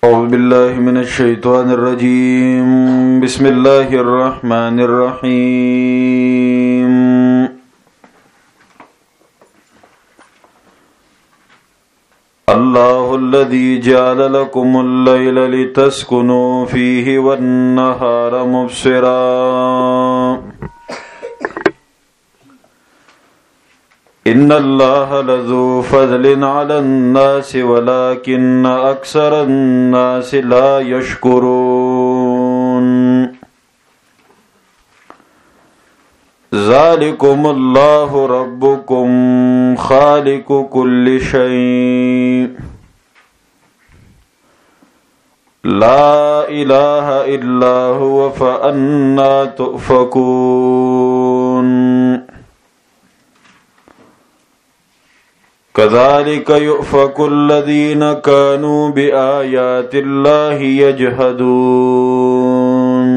أعوذ بالله من الشيطان الرجيم. بسم الله الرحمن الرحيم. الله الذي جعل لكم الليل لتسكنوا فيه والنهار مبصرا إن الله لذو فضل على الناس ولكن أكثر الناس لا يشكرون. ذلكم الله ربكم خالق كل شيء لا إله إلا هو فأنى تؤفكون. كذلك يؤفك الذين كانوا بآيات الله يجحدون.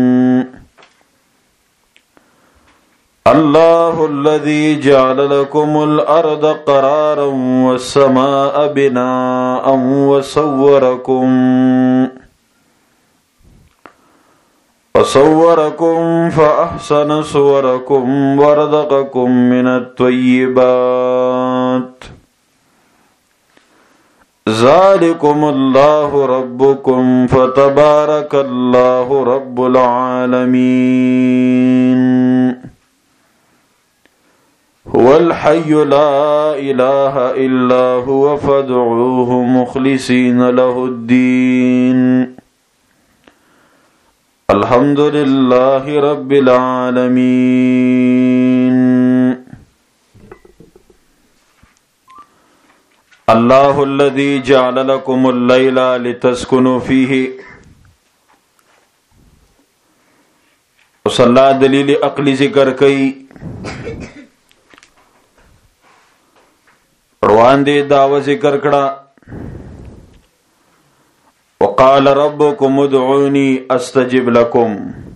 الله الذي جعل لكم الأرض قرارا والسماء بناء وصوركم فأحسن صوركم ورزقكم من الطيبات. ذلكم الله ربكم فتبارك الله رب العالمين. هو الحي لا إله إلا هو فادعوه مخلصين له الدين. الحمد لله رب العالمين. الله الذي جعل لكم الليل لتسكنوا فيه. وصلا دلیل عقلی ذکر کئی روان دے دعوی ذکر کڑا. وقال ربكم ادعوني استجب لكم.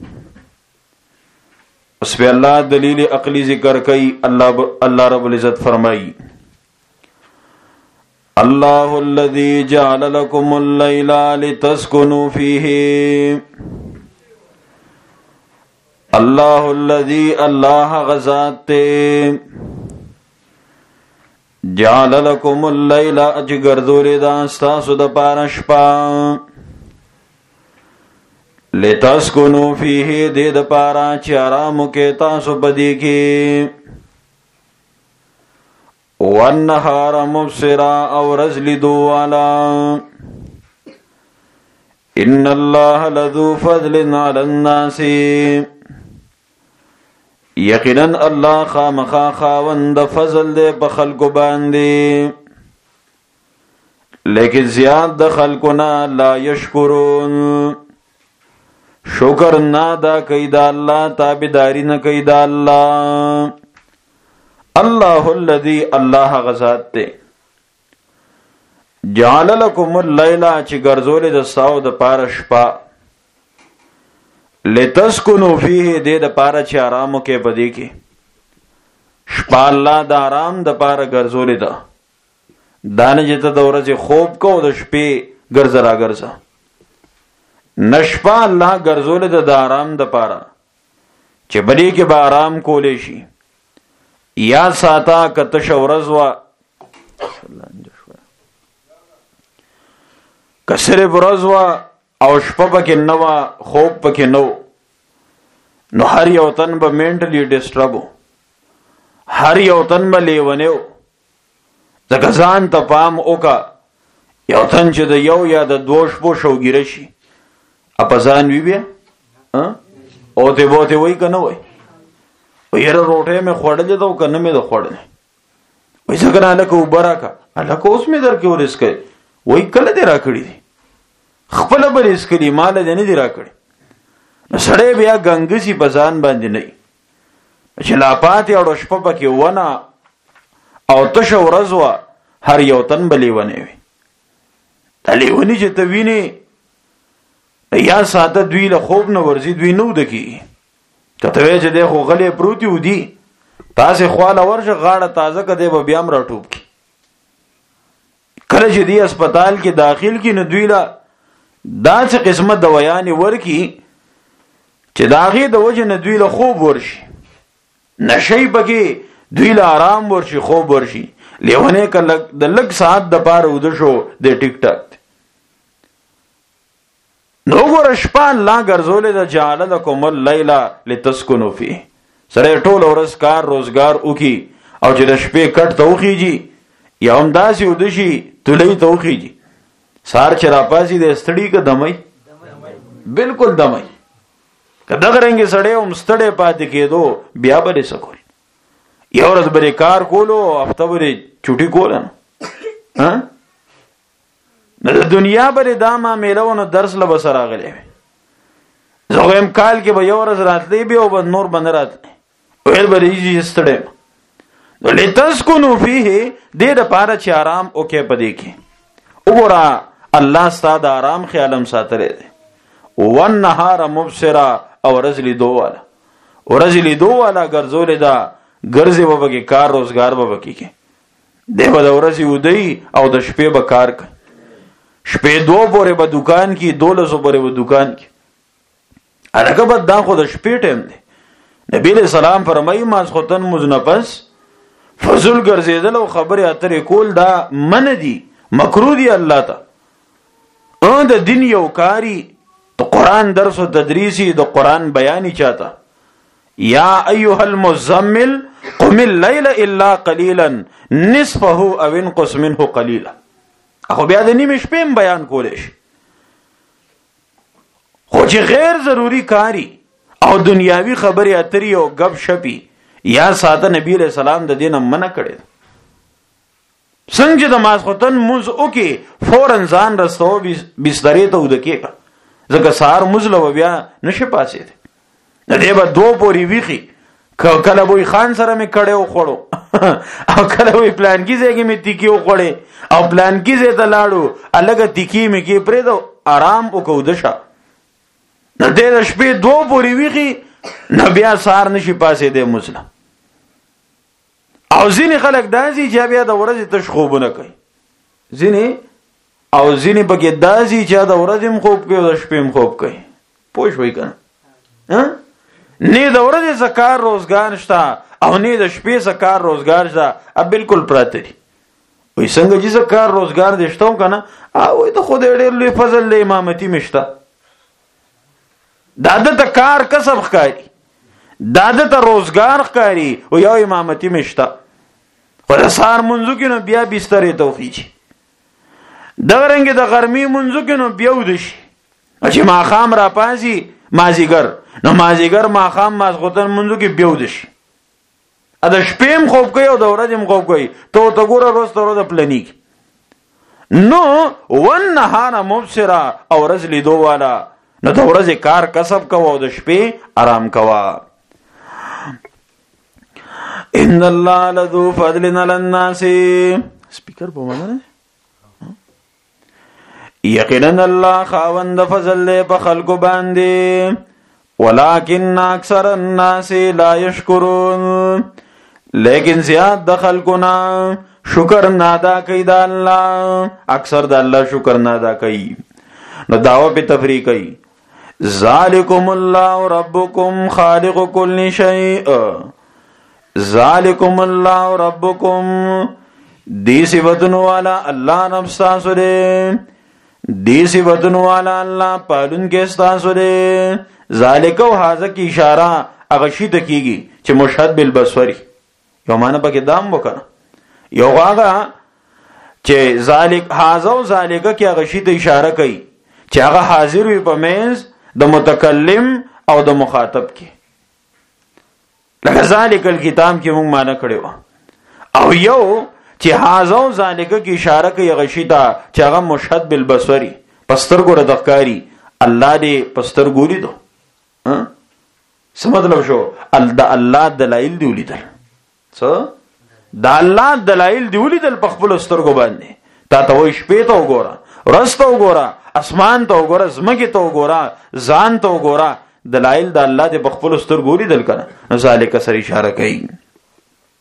اس پہ اللہ دلیل عقلی ذکر کئی. اللہ رب العزت فرمائی اللہ الذي جعل لكم الليل لتسكنوا فيه. اللہ الذي اللہ غزات جعل لكم الليل اجگردول دا استاسو دا پارشپا لتسكنوا فيه دے دا پارا چارامو کے تاسو بدی کی والنهار مبصرا او رزل دوالا ان اللہ لذو فضل على الناس. یقیناً اللہ خامخا خاوند فضل دے پا خلقو باندے لیکن زیاد دا خلقنا لا یشکرون. شکر نادا کئی دا اللہ تابداری نہ کئی دا اللہ. اللہ الذی اللہ غزات تے جعل لکم اللیلہ چی گرزول دستاو دا پارا شپا لتسکنو فیہ دے دا پارا چی آرامو کے بدی کی. شپا اللہ دا آرام دا پارا گرزول دا دانا جتا دا ورزی خوب کو دا شپی گرزا را گرزا. نشپا اللہ گرزول دا آرام دا پارا چی بدی کے با آرام کو لیشی. یاد ساتا کتش ورزوا کسرب رزوا او شپا پکی نوا خوب پکی نو نو هر یو تن با مینٹلی ڈسٹربو هر یو تن با لیونیو زکزان تا پام اوکا یو تن چه دا یو یا دا دو شپو شو گیرشی اپزان بی بیا اوتے بوتے وی کنوی ویرہ روٹے میں خوڑلے دا کنه میں دا خوڑلے وی سکر آلکا اوبرا کا آلکا اس میں در کیوں رس کئی وی کل دے را کری دی خپل بر اس کلی مال دے نہیں دی را کری سڑے بیا گنگسی پزان باندی نئی چلا پاتی اوڑو شپا پکی ونا او تش ورزوا هر یو تن بلی ونی وی تلی ونی چه توینی یا ساته دوی لخوب نورزی دوی نو دکی کتوی چې دی خو غلی پروتی و دی تاسې خواله ورشه غاړه تازه که دی به بیا هم راټوب کی. کله چې دی اسپتال کې داخل کی نو دوی له دا څه قسمه دویان ورکی چې داغه د وجه نه دوی له خوب ورشي، نشي پکې دوی له آرام ورشي، خوب ورشي. لیونه کله د لږ ساعت د پاره ود شو د ټیک ټاک. نو ګور شپه لا ګرځولې د جعل لكم الليل لتسكنوا فيه. سره ټول ورځ کار روزگار وکي او چې د شپې کټ توخیږي یا هم داسې ودشي تلې توخیږي. سار چې را پاسي د استړی ک دمای بالکل دمای. کدا غرنګي سړې هم ستړې پاتې کېدو بیا به سکول. یو ورځ بری کار کولو هفته بری چټي کولن. ها د دنیا بری دا ما میلونو درس له بسره غلې. زغم کال کې به یو ورځ راتلې به او نور بند راتلې. ویل بری یې ستړې. ولتسكنوا فيه دې د پاره چې آرام وکې پدې کې. وګوره الله ستاسو د آرام خیالم ساتره دي. والنهار مبصرا او رزلی دو والا ورزلی دو والا ګرځولې دا ګرځي وبګي کار روزگار وبګي کې دیو د ورځي ودی او د شپې به کار کوي. شپې دو پورې به دکان کې 1200 پورې به دکان کې. هغه به دا خو د شپې ټیم دی. نبی له سلام فرمایي ما ختن مزنفس فضل ګرځیدل او خبره اترې کول دا من دي مکروه دي الله ته. د دین یو کاری تو قرآن درس و تدریسی د قرآن بیانی چاہتا. یا ایها المزمل قم اللیل الا قلیلا نصفه او انقص منه قلیلا. اخو بیا د نیمه شپې بیان کولې شي. خو چې غیر ضروری کاری او دنیاوی خبرې اترې او غب شپی یا ساده نبی علیہ السلام د دینه منع کړي. څنګه د ماسختن موز اوکي فورن ځان رسو بسترې ته ودکې زکه سار مزله بیا نشه پاسې ده. د دې به دو پوری ویخي کله وې خان سره مې کړه او خړو او کله وې پلان کې ځای کې مې تیکی او خړې او پلان کې ځای ته لاړو الګ تیکی مې کې پرې دو آرام وکاو دشه. د دې شپې دو پوری ویخي نه بیا سار نشي پاسې ده مزله. او ځینې خلک داسي چې بیا د ورځې تش خوبونه کوي. ځینې او ځینې پکې داسي چې د ورځې خوب کوي او د شپې خوب کوي. پوه شوي کنه؟ نه د ورځې زکار روزګار شته او نه د شپې زکار روزګار شته. اب بالکل پراته دي. وای څنګه چې زکار روزګار دې شته کنه او ته خو دې ډېر لوی فضل له امامتي مشته. داده ته کار کسب ښکاری داده ته روزګار ښکاری او یو امامتي مشته. خو د سار منځو کې نو بیا بسترې توخیږي. دغه رنګ د غرمې منځو کې نو بیا ودشي چې ماښام را پاسي مازیګر نو مازیګر ماښام ماسختن منځو کې بیا ودشي. ا د شپې خوب کوي او د ورځې خوب کوي ته ګوره روز ته ورځ پلاني نو والنهار مبصرا او ورځ لیدو والا نو د ورځې کار کسب کوه او د شپې آرام کوه. ان الله لذو فضل على الناس سپیکر په معنا نه یقینا الله خاوند فضل له په خلق باندې ولکن اکثر الناس لا يشكرون لیکن زیاد د خلقنا شکر نه ادا کوي د الله اکثر د الله شکر نه ادا کوي. نو داوا په تفریق کوي ذالکم الله ربکم خالق کل شیء ذالکم الله ربکم دی صفتن والا اللہ نفس تاسو دے دی صفتن والا اللہ پالن کے تاسو دے. ذالک و حاضر کی اشارہ اغشی تکیگی چه مشهد بالبصری یو معنی پاکی دام بکنا یو آغا چه ذالک حاضر و ذالک کی اغشی تا اشارہ کئی چه آغا حاضر وی پمیز دا متکلم او دا مخاطب کی لکه ذالک الکتاب کی مونگ معنی کڑی وا او یو چې حاضر ذالک کی اشاره کوي غشیتا چې هغه مشهد بالبصری پستر ګور دخکاری الله دې پستر ګوري دو څه مطلب شو الله دلایل دی ولیدل څه د الله دلایل دی ولیدل په خپل سترګو باندې تا ته وې شپې ته وګوره ورځ ته وګوره اسمان ته وګوره زمکه ته وګوره ځان ته وګوره دلایل د الله دې په خپل سترګو ولیدل کنه ذالک سره اشاره کوي.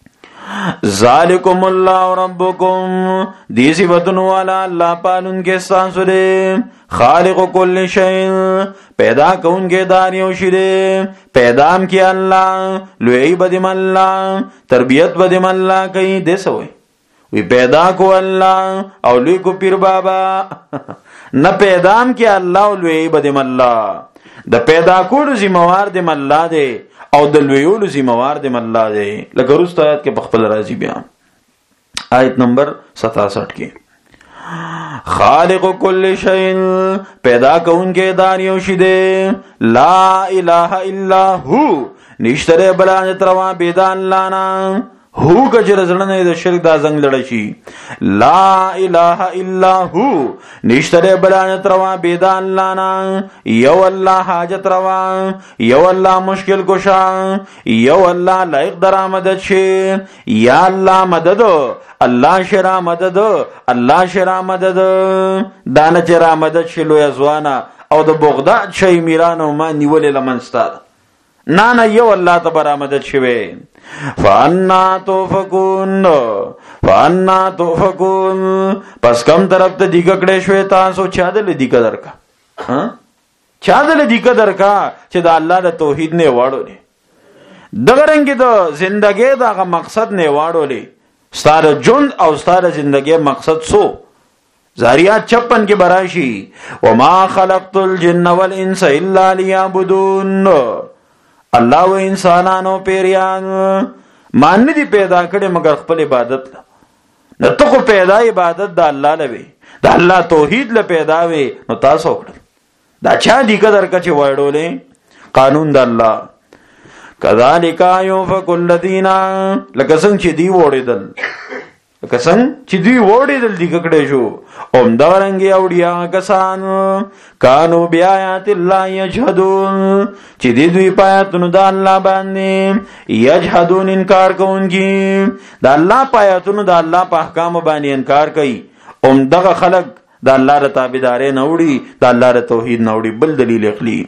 ذالکم اللہ ربکم دی صفتن والا اللہ پالن کے سانسو دے خالق کل شئین پیدا کون کے داریوں شدے پیدام کیا اللہ لوئی بدم اللہ تربیت بدم اللہ کئی دے سوئی وی پیدا کو اللہ او لوی کو پیر بابا نہ پیدام کیا اللہ لوی بدم اللہ د پیدا کول ذمہوار دم اللہ دے او د لویولو ذمہوار دم اللہ دے لکه رست آیت کے بخپل راضی بیان آیت نمبر 67 کی خالق کل شئین پیدا کون کے داریوں شدے لا الہ الا ہو نشتر بلانجت روا بیدا اللہ نا ہو کجر زڑنے دا شرک دا زنگ لڑشی لا الہ الا ہو نشتر بلانجت روا بیدا اللہ نا یو اللہ حاجت روا یو اللہ مشکل کشا یو اللہ لائق درا مدد شی یا اللہ مدد اللہ شرا مدد اللہ شرا مدد دانا چرا مدد شلو یزوانا او دا بغداد شای میرانو ما نیولی لمنستاد نانا یو اللہ تبرا مدد شوے فانا توفکون پس کم طرف تا دیگا کڑے شوے تاسو چا دل دیگا در کا چا دل دیگا در کا چا دا اللہ دا توحید نے وارو لے دگرنگی دا زندگی دا آغا مقصد نے وارو لے ستار جند او ستار زندگی مقصد سو زاریات 56 کے براشی وما خلقت الجن والانس الا لیعبدون اللہ و انسانانو پیریان ماننی دی پیدا کڑے مگر خپل عبادت نہ تو کو پیدا عبادت دا اللہ لوی دا اللہ توحید ل پیدا وی نو تاسو کړ دا چا دی قدر کچ وړولې قانون دا اللہ کذالک یوفک الذین لکسن چې دی وړیدل کسن چې دی وړیدل دی ککړې شو اوم دا رنګي اوډیا کسان کانو بیاات الله یجحدون چې دی دوی پایتونو د الله باندې یجحدون انکار کوونکی د الله پایتونو د الله په احکام باندې انکار کوي اوم دغه خلق د الله ر تابعدارې نه وړي د الله ر توحید نه وړي بل دلیل اخلي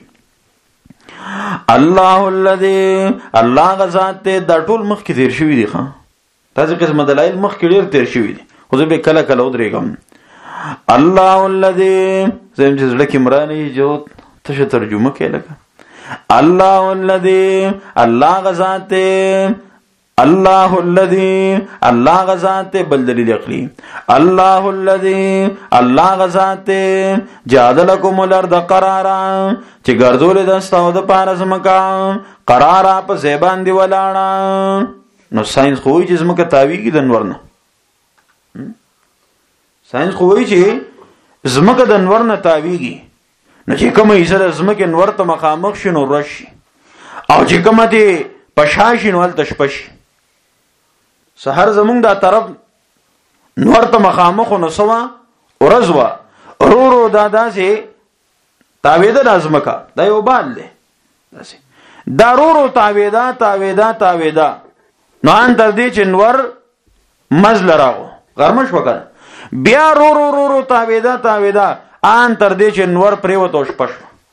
الله الذی الله غزاد ته د ټول مخ کې تیر شوی دی ښا تاسو قسم دلایل مخ کې ډیر تیر شوی دي خو زه به کله کله ودرېږم الله الذی زم چې زړه کې مرانه جو ته ترجمه کې لګا الله الذی الله غزاته الله الذی الله غزاته بل دلیل عقلی الله الذی الله غزاته جادلکم الارض قرارا چې ګرځول د استاو د پارس مکان قرارا په زبان دی ولاړه نو ساينس خو چې زمکه تاویږي د انور نه ساينس خو چې زمکه د انور نه تاویږي نو چې کومه یې سره زمکه انور ته مخامخ شنو رشي او چې کومه دي پشاشي نو ال تشپشي سحر زمونږ دا طرف نور ته مخامخ نو سوا ورزوا رو دادا سي تاویده د زمکه دا یو بال دی دا رو تاویدا نو ان تر دې چې نور مزل راغو غرمش وکړ بیا رو تاویدا ان تر دې چې نور پریوتو شپش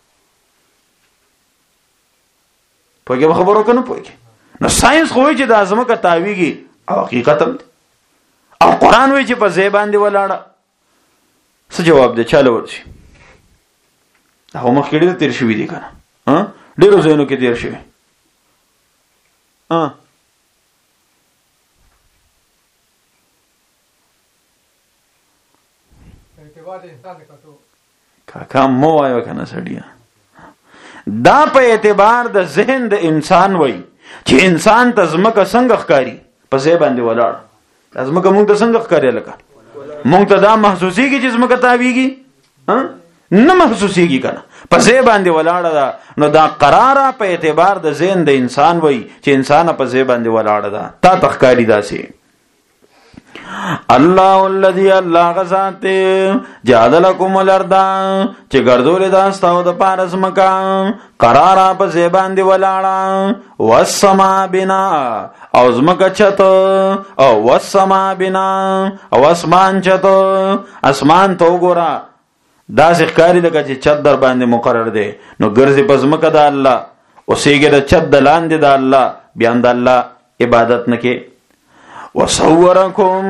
پوهیږي خبرو کنه پوهیږي نو ساينس خو چې د ازمکه تاویږي او حقیقت هم او قران وی چې په زبان دی ولاړه څه جواب دی چاله ورشي هغه مخ کې ډیر تیر شوی دی کنه ډیرو ځینو کې تیر شوی کاکا مو وایو کنه سړیا دا په اعتبار د ذهن د انسان وای چې انسان ته زمکه څنګه ښکاری په ځای باندې ولاړ زمکه مونږ ته څنګه ښکاری لکه مونږ ته دا محسوسيږي چې زمکه تاویږي نه محسوسيږي کنه په ځای باندې ولاړ دا نو دا قراره په اعتبار د ذهن د انسان وای چې انسان په ځای باندې ولاړ دا تا تخکاری داسي الله الذي الله غزات جعل لكم الارض چې ګرځولې دا ستاسو د پارس مکان قرارا په زبان دی ولاړه والسما بنا او زمکه چت او والسما بنا او اسمان چت اسمان تو ګورا دا ځکاري لکه چې چت در باندې مقرر دی نو ګرځي په زمکه د الله او سیګه د چت د لاندې د الله بیان د الله عبادت نکې وصورکم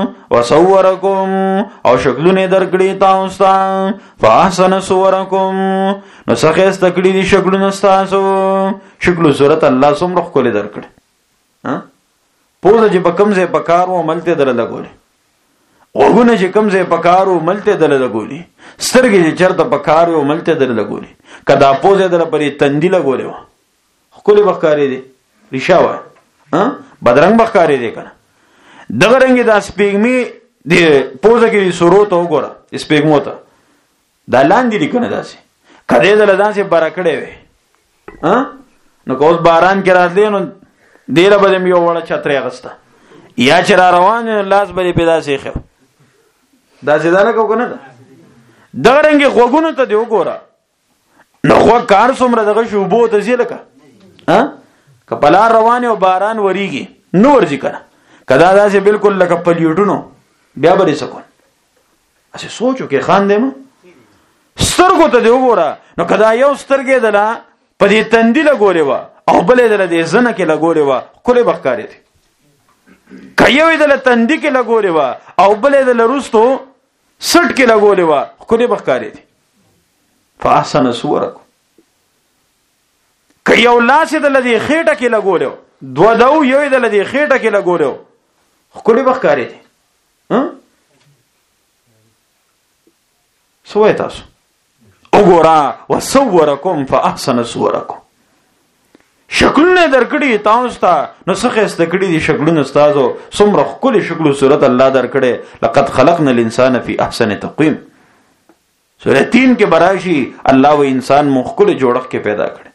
او شکلونه درکړي تاسو ته فاحسن صورکم نو څخه استکړي دي شکلونه تاسو شکل صورت الله څومره خپل درکړي ها پوزه چې په کوم ځای پکارو ملته در لګولې وګونه چې کوم ځای پکارو ملته در لګولې سترګې چې چرته پکارو ملته در لګولې کدا پوزه در پرې تندې لګولې خپل بخکاري دي ریشاوه ها بدرنګ بخکاري دي کنه دغه رنګ د سپېګمي د پوزه کې سروت وګوره سپېګمو ته دا لاندې لیکنه داسې کده دل داسې برکړې وي ها نو کوس باران کې راتلی نو ډیره به یو وړه چترې غسته یا چې را روان لاس به پیدا شي خو دا ځدانه کو کنه دغه رنګ غوګونو ته دی وګوره نو خو کار څومره دغه شوبو ته زی لکه ها کپلا روان او باران وریږي نو ورځي کنه کدا دا چې بالکل لکه پلیټونو بیا به سکون اسی سوچو کې خان دې ما سترګو ته دی وګوره نو کدا یو سترګې دلا په دې تندې لګولې و او بلې دل دې زنه کې لګولې و کله بخکارې دي کایوي دل تندې کې لګولې و او بلې دل روستو سټ کې لګولې و کله بخکارې دي فاحسن صورکم کایو لاس دل دې خېټه کې لګولې دو دو یو دل دې خېټه کې لګولې کله بخکارې دي ها سوې تاسو وګورا وصورکم فاحسن صورکم شکلونه درکړي تاسو ته نو څه خسته کړي دي شکلونه تاسو څومره خپل شکل صورت الله درکړي لقد خلقنا الانسان في احسن تقويم سورہ 3 کې براشي الله و انسان مخکله جوړخ کې پیدا کړي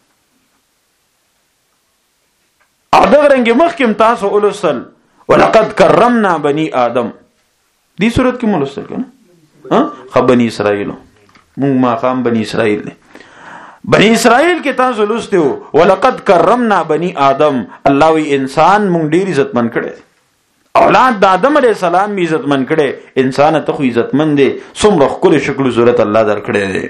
اگر رنګ مخکم تاسو ولسل ولقد کرمنا بني ادم دې صورت کې مولسل کنه ها خبني اسرائیل مونږ ما خام بني اسرائیل دي بني اسرائیل کې تاسو لسته وو ولقد کرمنا بني ادم الله وی انسان مونږ ډیر عزتمن کړي اولاد د آدم علی السلام می عزتمن کړي انسان ته خو عزتمن دي څومره خپل شکل صورت الله درکړي دي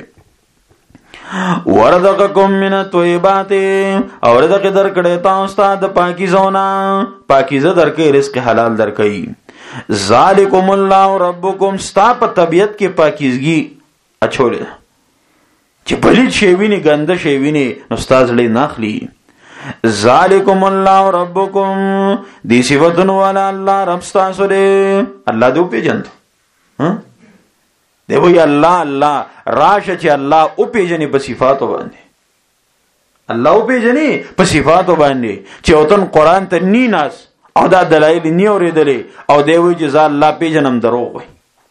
ورزقکم من الطیبات اور رزق درکړي تاسو ته د پاکیزونه پاکیزه درکې رزق حلال درکې ذالکم الله ربکم ستا په طبیعت کې پاکیزګي اچولې چې بلید شی ویني ګنده شی ویني نو استاد لې ناخلی ذالکم الله ربکم دی صفاتن والا الله رب تاسو دې الله دې پیژند ها دی وی الله راشه چې الله او پیژنې په صفاتو باندې الله او پیژنې په صفاتو باندې چې وتن قران ته ني ناس او دا دلایل ني اورېدلې او دی وی چې الله پیژنم دروغ وي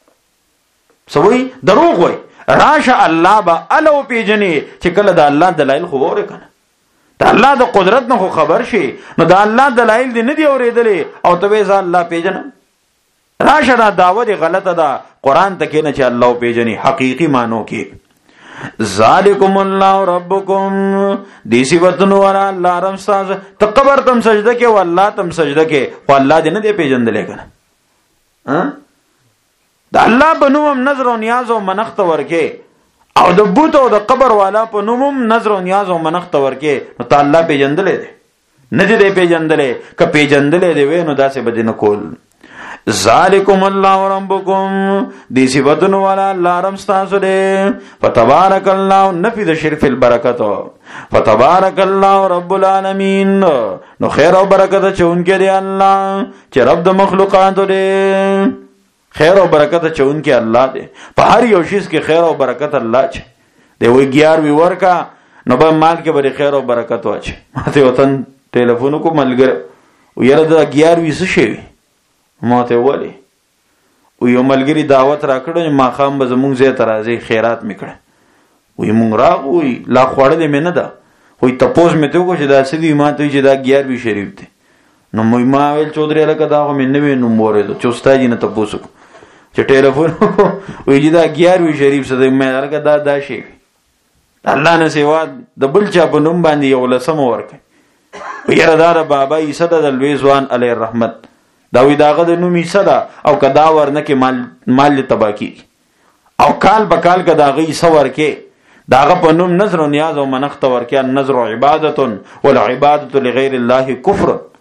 سوي دروغ وي راشه الله با الو پیجنې چې کله د الله دلایل خو وره کنه د الله د قدرت نه خو خبر شي نو د الله دلایل دې نه دی اورېدلې او ته به ځان الله پیجن راشه دا دعوت غلطه ده قران ته کې نه چې الله پیجنې حقيقي مانو کې ذالکم الله ربکم دې صفاتن ورا الله رب تاسو تکبر تم سجده کې او الله تم سجده کې او الله دې نه دی پیجندلې کنه ها د الله په نوم نظر او نیاز او منښت ورکه او د بوت او د قبر والا په نوم نظر او نیاز او منښت ورکه نو تعالی پیجندلې دي نه دې پیجندلې ک پیجندلې دی وینو داسې بدینه کول ذالکم الله ربکم دې صفاتن والا الله رب تاسو دې فتبارک الله نفذ شرف البرکات فتبارک الله رب العالمین نو خیر او برکت چونکې دی الله چې رب د مخلوقات دې خیر او برکت چون کې الله دې په هر یو شی کې خیر او برکت الله چي دی وی ګیار وی ورکا نو به مال کې به خیر او برکت واچي ماته وطن ټلیفون کو ملګر ویره دا ګیار وی څه شي ماته ولی و یو ملګری دعوت راکړو ما خام به زمونږ زه ترازی خیرات میکړه وی مونږ راغوي لا خوړلې مې نه ده وی تپوس مې ته کو چې دا سدي ماته چې دا ګیار وی شریف دی نو ما ویل چودري لکه دا مې نه وینم مورې ته چوستاجی نه تپوس چې ټلیفون وی چې دا ګیار وی شریف څه دی مې لکه دا شي الله نه سیوا د بل چا په نوم باندې یو لسم ورکه یره دار بابا عیسی د لوی ځوان علی رحمت دا وی داغه د نوم عیسی دا او کدا ورنه کې مال تباکی او کال بکال کدا غي سور کې داغه په نوم نظر او نیاز او منښت ورکه نظر او عبادت والعبادت لغیر الله کفر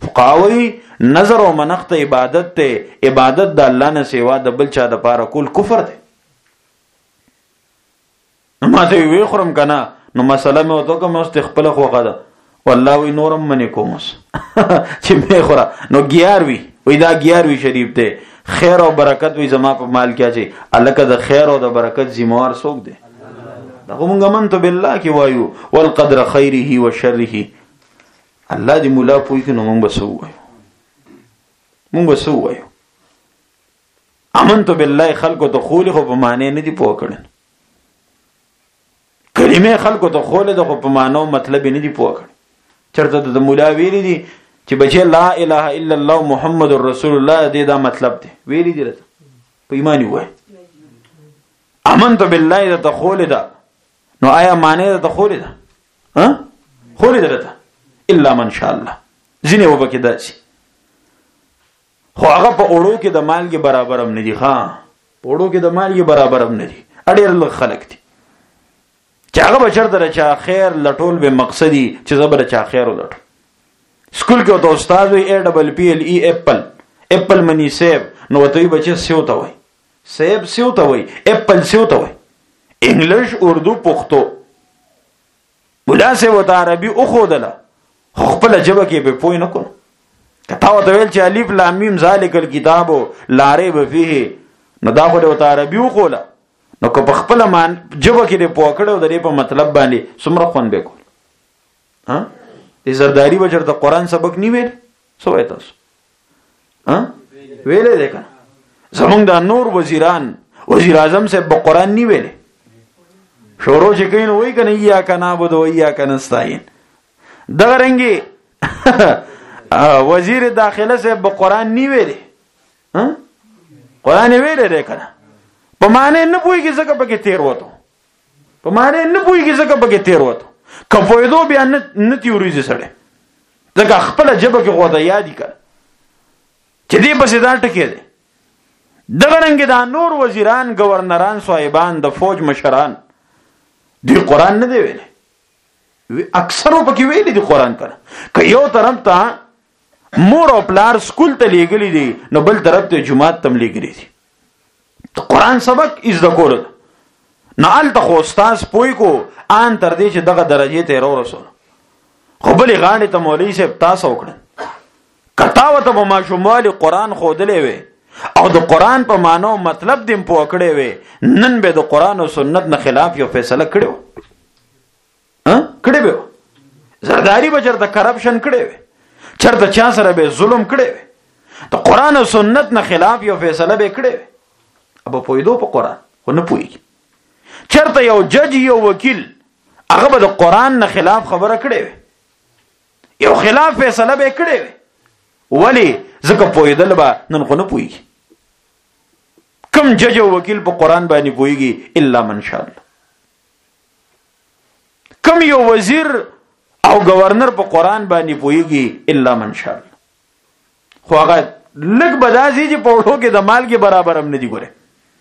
فقاوی نظر او منخت عبادت ته، عبادت د الله نه سیوا د بل چا د پاره کول کفر دی. ما ته وی خورم کنه نو مسله مې وته کوم است خپل خوغه ده والله وی نورم منی کومس چې مې خورا نو ګیار وی دا ګیار وی شریف ته خیر او برکت وی زما په مال کې اچي الکه د خیر او د برکت ذمہوار څوک دی؟ دا موږ منته بالله کې وایو والقدر خیره و شره. الله دې مولا پوي کې نو موږ بسو وایو امنت بالله خلقو ته خولي خو په معنی نه دی پوه کړن، کلمه خلقو ته خوله د خو په معنی مطلب نه دی پوه کړ. چرته د مولا ویلي دي چې بچي لا اله الا الله محمد رسول الله دې دا مطلب دی ویلي دي راته په ایمان وای امنت بالله د خوله ده نو آیا معنی د خوله ده ها خوله ده الا من شاء الله ځینې وبکې داسي خو هغه په اورو کې د مالګي برابر هم نه دي. ها په اورو کې د مالګي برابر هم نه دي. اړیر لږ خلک دي چې هغه بچر در چا خیر لټول به مقصدی چې زبر چا خیر ولټ. سکول کې تو استاد وی APPLE اپل منی سیب نو وتوی بچي سیو ته وای سیب سیو ته وای اپل سیو ته وای انګلیش اردو پښتو بولا سه وته عربي او خودله خپل جبه کې به پوی نه کو کته وته ویل چې الف لام میم ذالک الکتاب لا ریب فیه نو دا خو وته عربي او خوله نو کو په خپل مان جبه کې په پوکړو درې په مطلب باندې سمره خون به کول. ها دې زرداری بچر ته قران سبق نی ویل سوې تاسو ها ویلې ده کنه زمونږ د نور وزیران وزیر اعظم سے په قران نی ویلې شورو چې کین وای کنه یا کنا بده ویا کنه استاین دغه رنګي وزیر داخله سے په قران نی ویلې ها قران ویلې ده کنه په معنی نه پويږي ځکه پکې تیر وته په معنی نه پويږي ځکه پکې تیر وته کپویدو بیا نه تیوریږي سره ځکه خپل جبه کې غوډه یادی کړ چې دې په سیدا ټکې ده دغه رنګ دا نور وزیران گورنران صاحبان د فوج مشران دی قران نه دی ویلي اکثرو پکې ویلي دی قران کړه که یو طرف ته مور او پلار سکول ته لېګلې دي نو بل طرف ته جمعات تم لېګلې دي قرآن سبق از د کور نه الته خو استاد پوي کو ان تر دې چې دغه درجه ته رسول خو بلې غاڼې ته مولوی صاحب تاسو وکړه کتا وته په ماشوموالي قرآن خودلې وي او د قرآن په معنی مطلب دیم پوه کړې وي نن به د قرآن او سنت نه خلاف یو فیصله کړو ها کړې به زرداری بچر د کرپشن کړې وي چرته چا سره به ظلم کړې وي د قرآن او سنت نه خلاف یو فیصله به کړې وي ابا پویدو په قرآن خو نه پویږي چرته یو جج یو وکیل هغه به د قرآن نه خلاف خبره کړې وي یو خلاف فیصله به کړې وي ولی ځکه پویدل به نن خو نه پویږي کم جج او وکیل په قرآن باندې پویږي الا من شاء الله کم یو وزیر او گورنر په قرآن باندې پویږي الا من شاء الله خو هغه لږ بدازي چې په وړو کې د مال کې برابر هم نه دي ګوره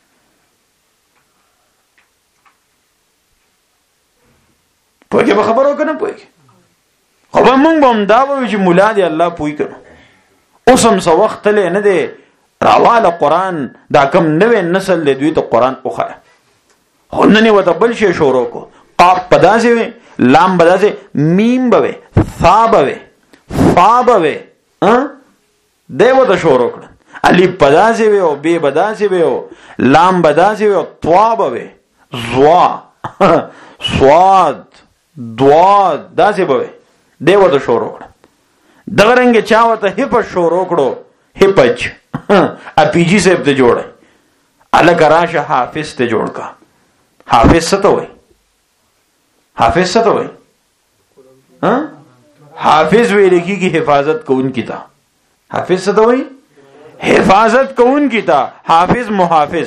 پوهه به خبرو کنه پوهه خو به مونږ هم دا وایو چې مولا دی الله پوي کړو اوس هم څو وخت له نه دی راواله قرآن دا کم نوې نسل له دوی ته قرآن اوخره خو نن وته بل شي شروع کو قاف پداسي لام بداسي میم بوي ثا بوي فا بوي ها دیو ته شروع کړ الف بداسي وي او بي بداسي وي او لام بداسي وي او طوا بوي زوا صاد دواد داسې بوي دیو ته شروع کړ دغه رنګ چاوته هپ شروع کړو هپج اپیجی صاحب ته جوړه الک راشه حافظ ته جوړ کا حافظ څه ته وای حافظ څه ته وای ها حافظ ویل کیږي حفاظت کوونکی تا حافظ څه ته وای حفاظت کوونکی تا حافظ محافظ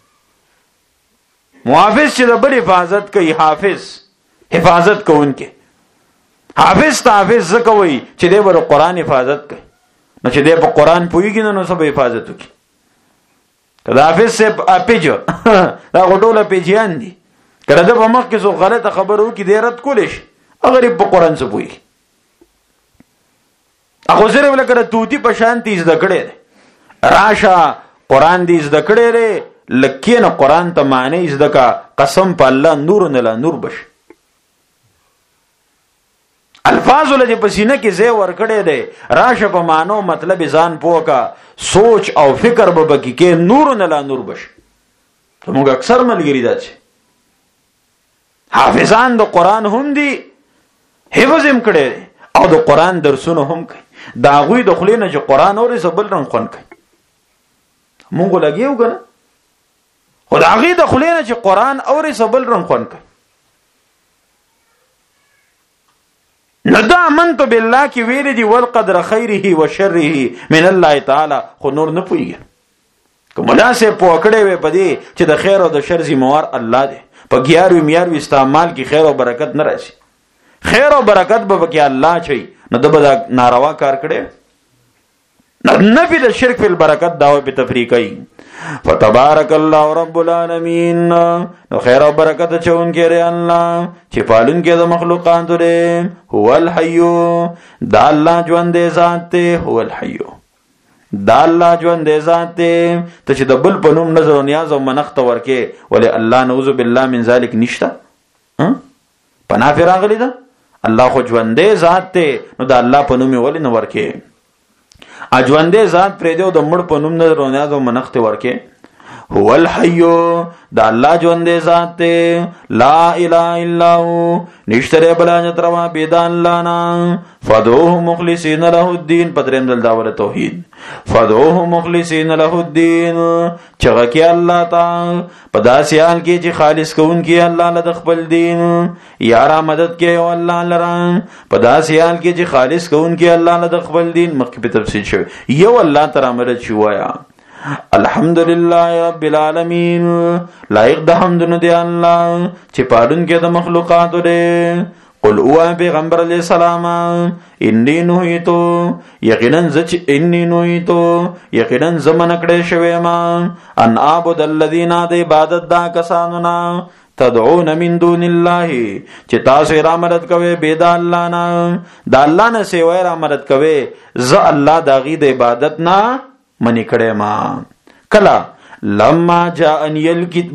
چې د بل حفاظت کوي حافظ حفاظت کوونکی حافظ حافظ زکوي چې د ور قرآن حفاظت کوي نو چې د په قرآن پويږي نو سب حفاظت کوي کله حافظ سے اپیجو دا غټوله پیجیان دي کله د په مخ کې څو غلطه خبرو کې د رد کولې شي اگر په قرآن څه پوي هغه صرف لکه توتی په شانتی زده کړي راشه قران دې زده کړي لري لکه نه قران ته معنی زده کا قسم په الله نور نه لا نور بش الفاظ له پسینه کې زې ور کړي دي راشه په مانو مطلب ځان پوکا سوچ او فکر به بکی کې نور نه لا نور بش موږ اکثر ملګری دا چې حافظان د قران هم دي حفظ هم کړي او د قران درسونه هم کوي دا غوي د خلینو چې قران اوري سبل رنگ خون کوي مونږ لګیو کنه خدای هغه د خلینو چې قران اوري سبل رنگ خون کوي ندا منت بالله کی ویل دی والقدر خیره و شره من الله تعالی خو نور نه پویږي کومه سه پوکړې وي پدې چې د خیر او د شر زموار الله دی په ګیارو میارو استعمال کی خیر او برکت نه راشي خیر او برکت به کې الله چي نو د بد ناروا کار کړي نفي د شرک په برکت داو په تفریقای فتبارک الله رب العالمین نو خیر او برکت چون کې ری الله چې پالون کې د مخلوقات لري هو الحي دا الله ژوند ذات ته هو الحي دا الله ژوند ذات ته ته چې د بل په نوم نظر او نیاز او منښت ورکه ولې الله نعوذ بالله من ذلک نشتا پناه فراغلی دا الله خو ژوندې ذات ته نو دا الله په نوم ولې نه ورکه اجوندې ذات پرې دیو د مړ په نوم نه رونیا دو منښت ورکه هو الحي دا الله ژوندې ذات ته لا اله الا هو نشتره بلا نتروا بيد الله نا فدوه مخلصين له الدين پدریم دل داور توحید فدوه مخلصين له الدين چغه کې الله تا پداسیان کې چې خالص کون کې الله له خپل دین یارا مدد کې او الله لرا پداسیان کې چې خالص کون کې الله له خپل دین مخکې په تفصیل شوی یو الله تعالی مدد شوایا الحمدلله رب العالمین لایق د حمد نه دی الله چې پالون کې د مخلوقات لري قل او پیغمبر علیہ السلام انی نویتو یقینا زمن کړه شوی ما ان عبد الذین د عبادت دا کسانو نا تدعون من دون الله چې تاسو را مدد کوي بيد الله نه د الله نه سیوای را مدد کوي ز الله داغي د عبادت نه منی کړه ما کلا لما جاءني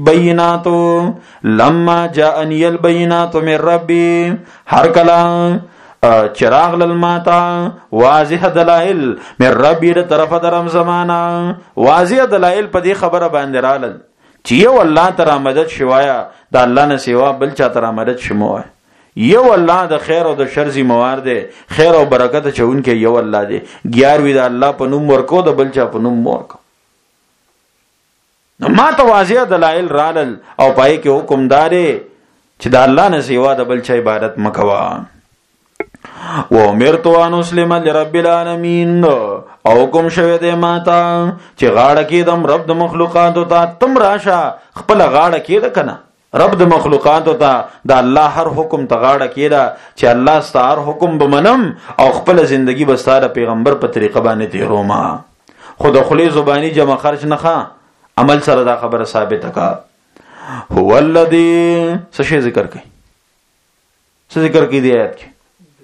البينات من ربي هر کلا چراغ للماتا واضح دلائل من ربي د طرف درم زمانہ واضح دلائل په دې خبره باندې رالل چې یو الله تعالی مدد شوایا د الله نه سیوا بل چا تعالی مدد شمو یو الله د خیر او د شر زی موارد خیر او برکت چون کې یو الله دی 11 د الله په نوم ورکو د بل چا په نوم ورکو نو ما ته واضح دلائل رالل او پای کې حکم دارې چې د الله نه سیوا د بل چا عبادت مکوا و امرت ان اسلم لرب العالمین او حکم شوه دې ماته چې غاړه کې دم رب د مخلوقات ته تم راشه خپل غاړه کې ده کنه رب د مخلوقات ته د الله هر حکم ته غاړه کې ده چې الله ستار حکم بمنم او خپل ژوندۍ بستاره پیغمبر په طریقه باندې تیروما خود خلی زبانی جمع خرج نه ښه عمل سره دا خبره ثابته کا هو الذی څه ذکر کوي څه ذکر کوي دی آیات کې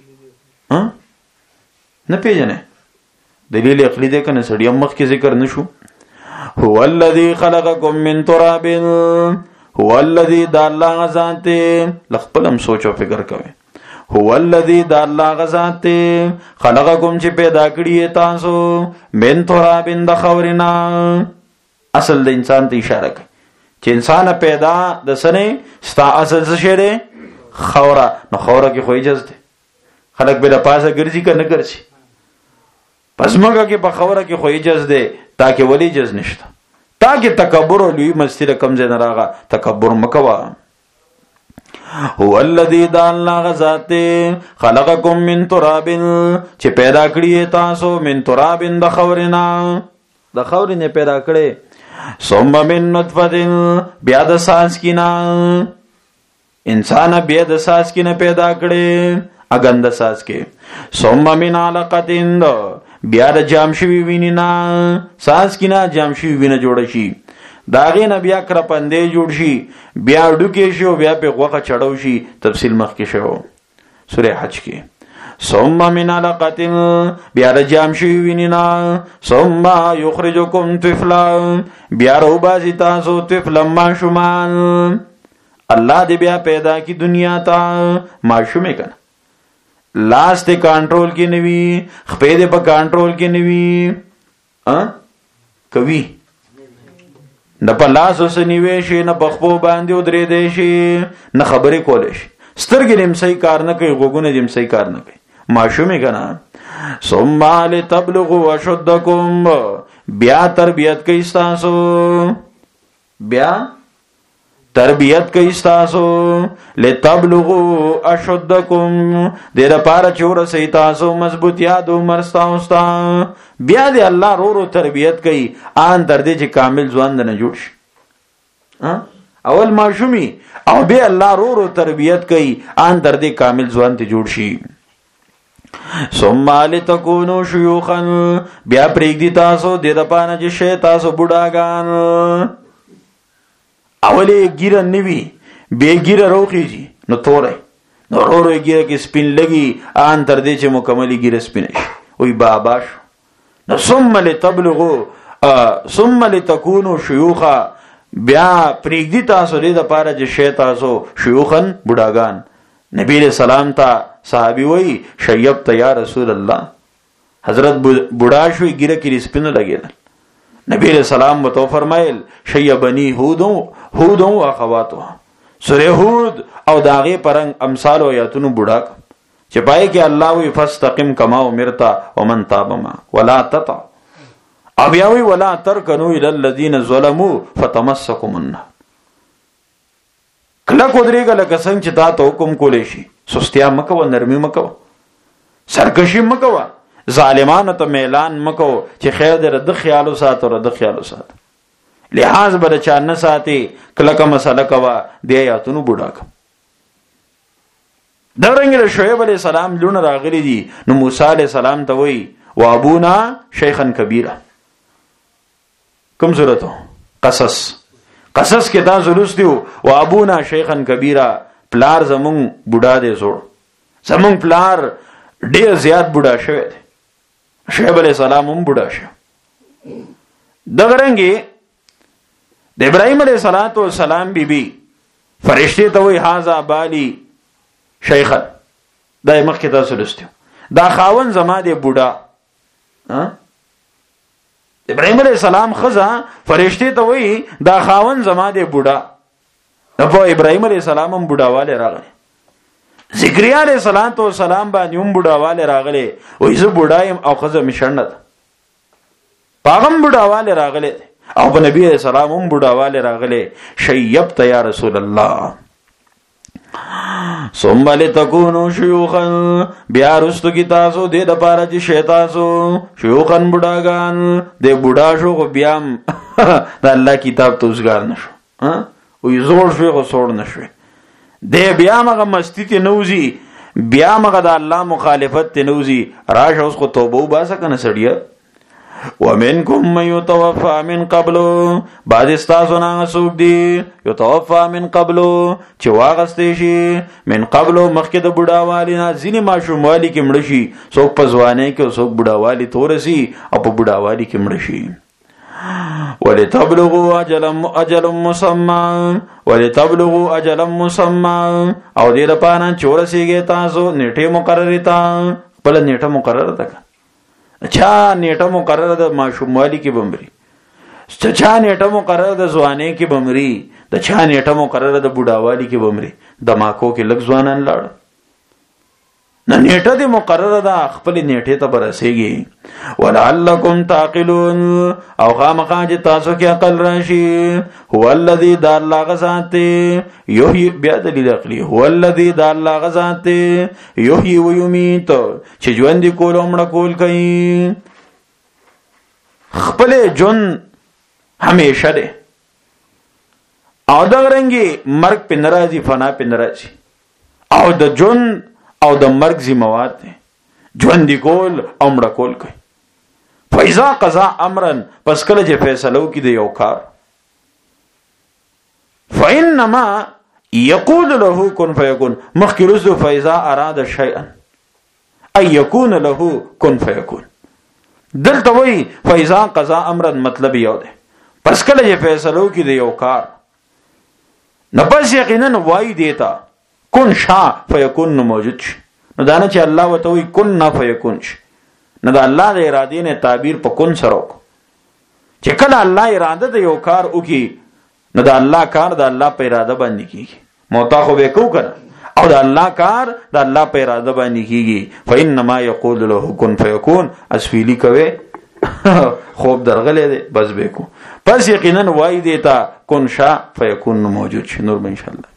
نه پیژنه دلیل عقلی ده کنه سړی مخ کې ذکر نشو هو الذی خلقکم من تراب هو الذی دا الله غزاد لخپلم سوچ او فکر کوي هو الذی دا الله غزاد خلقکم چې پیدا کړی تاسو من تراب د خورنا اصل د انسان ته اشاره کوي چې انسان پیدا د سنې ستا اصل څه شری خوره نو خوره کې خو اجازه ده خلک به د پاسه ګرځي کنه ګرځي پس مګه کې په خوره کې خو اجازه ده تاکي ولی اجازه نشته تاکي تکبر او لوی مستی رقم زنه راغه تکبر مکوا هو الذی دا الله غزاد خلقکم من تراب چې پیدا کړی تاسو من تراب د خورنا د خورینه پیدا کړي ثم من نطفه بیا د ساس کینا انسان بیا د ساس کینا پیدا کړي اګند ساس کې ثم من علقه بیا د جام شوی وینینا ساس کینا جام شوی وینه جوړ شي داغه نه بیا کرپندې جوړ شي بیا ډوکې شو بیا په غوخه چړاو شي تفصیل مخ کې شو سوره حج کې ثم من علقة بیا رجام شي وینینا ثم یخرجکم طفلا بیا روبازی تاسو طفلا ماشومان. الله دې بیا پیدا کی دنیا ته ماشومه کنه لاس ته کنټرول کې نوي خپې دې په کنټرول کې نوي کوي نه په لاس وسنیوي شي نه په خپو باندې ودرې دی شي نه خبرې کولې شي سترګې دې صحیح کار نه کوي غوګونه دې صحیح کار نه کوي ماشومه کنه. ثم لتبلغوا اشدکم بیا تربیت کوي تاسو بیا تربیت کوي تاسو لتبلغوا اشدکم دې لپاره چې ورسې تاسو مضبوط یاد عمر تاسو بیا دې الله رو تربیت کوي ان تر دې چې کامل ځوان نه جوړ شي اول ماشومی او به الله رو تربیت کوي ان تر دې کامل ځوان ته جوړ شي. ثم لتكونوا شيوخا بیا پرېږدي تاسو دې لپاره چې شي تاسو بوډاګان اولی ګیره نوی بے ګیره روخیږي نو تورې نو ورو ګیره کې سپین لګي ان تر دې چې مکملي ګیره سپین شي وي بابا شو. نو ثم لتبلغوا ثم لتكونوا شيوخا بیا پرېږدي تاسو دې لپاره چې شي تاسو شيوخن بوډاګان. نبی علیہ السلام ته صحابي وای شیبت یا رسول الله حضرت بوډا شوی ګیره کې سپین لګیدل. نبی علیہ السلام متو فرمایل شیبنی هود و اخواتها سورہ هود او داغه پرنګ امثال او آیاتونو بوډا چې پای کې الله وی فاستقم کما امرتا ومن تاب ما ولا تطع او بیا وی ولا ترکنوا الى الذين ظلموا فتمسكم النار. کله کو درېګه لکه څنګه چې تا ته حکم کولې شي سستیا مکو نرمي مکو سرکشي مکو ظالمانو ته میلان مکو چې خیر دې رد خیالو ساتو رد خیالو ساتو لحاظ بل چا نه ساتي کله کوم مسله کوا دی آیاتونو بوډا کا. درنګ شعیب علیہ السلام لون راغلی دي نو موسی علیہ السلام ته وی و ابونا شیخا کبیرا کوم سورته قصص کې دا زلوس دیو و ابونا شیخا کبیرا پلار زمون بوډا دی زوړ زمون پلار ډیر زیات بوډا شوی دی. شعیب علیہ السلام هم بوډا شو. دغرنګي د ابراهیم علیہ السلام بیبي فرشتي ته وی هاذا بالی شیخا دا مخکې تاسو لستیو دا خاون زما دی بوډا ابراهیم علیہ السلام خزا فرشتي ته وی دا خاون زما دی بوډا. په ابراهیم علیہ السلام هم بوډاواله راغلی. زکریا علیہ السلام باندې هم بوډاواله راغلی وای زه بوډایم او خزه مشنت پاغم بوډاواله راغلی او په نبی علیہ السلام هم بوډاواله راغلی. شیبت یا رسول الله ثم لتكونوا شيوخا بیا رستو کی تاسو دې د پاره چې شیتاسو شيوخن بوډاګان دې بوډا شو خو بیا د الله کتاب توسګار نشو وې زوړ شو خو سوړ نشو دې بیا مغه مستی ته نوزي بیا مغه د الله مخالفت ته نوزي راشه اوس خو توبه وباسه کنه سړیا. ومنکم من یتوفى من قبل بعد استاسو نه سوق دی یتوفى من قبل چې واغستې شي من قبل مخکې د بوډاوالي نه ځینې ماشوموالي کې مړ شي څوک په ځوانۍ کې څوک بوډاوالي تورسي او په بوډاوالي کې مړ شي. ولتبلغوا اجل مسمى ولتبلغوا اجل مسمى او دې لپاره چې ورسیږي تاسو نیټه مقرره تا بل نیټه مقرره ده چا نیټه مقرره د ماشوموالي کې بمري چا نیټه مقرره د ځوانۍ کې بمري د چا نیټه مقرره د بوډاوالي کې بمري د ماکو کې لږ ځوانان لاړ نه نیټه دې مقرره ده خپل نیټه ته برسېږي. ولعلکم تعقلون او خامخا چې تاسو کې عقل راشي. هو الذی دا الله غزات یحیی بیا دلیل عقلی هو الذی دا الله غزات یحیی و یمیت چې ژوند کول او مړ کول کوي خپل جون همیشه ده او دا رنګي مرګ په ناراضي فنا په ناراضي او د جون او د مرګ ذمہوار دي ژوند کول او مړ کول کوي. فاذا قضا امرا پس کله چې فیصلو کې دی یو کار فانما يقول له كن فيكون مخکې فاذا اراد شيئا ای یکون له کن فیکون. دلته وی فاذا قضا امرا مطلب یو ده، پس کله چې فیصلو کې د یو کار نو پس یقینا وای دیتا کن شا فیکون نو موجود شي. نو دانه چې الله وته وی کن نه فیکون شي، نو د الله د ارادې نه تعبیر په کن سره وکړو. چې کله الله اراده د یو کار وکي نو د الله کار د الله په اراده باندې کیږي. موتا خو به کو کنه، او د الله کار د الله په اراده باندې کیږي. فإنما یقول له کن فیکون. اسفیلی کوي خوب درغلې ده بس به کو، پس یقینا وای دیتا کن شا فیکون موجود شي. نور ان شاء الله.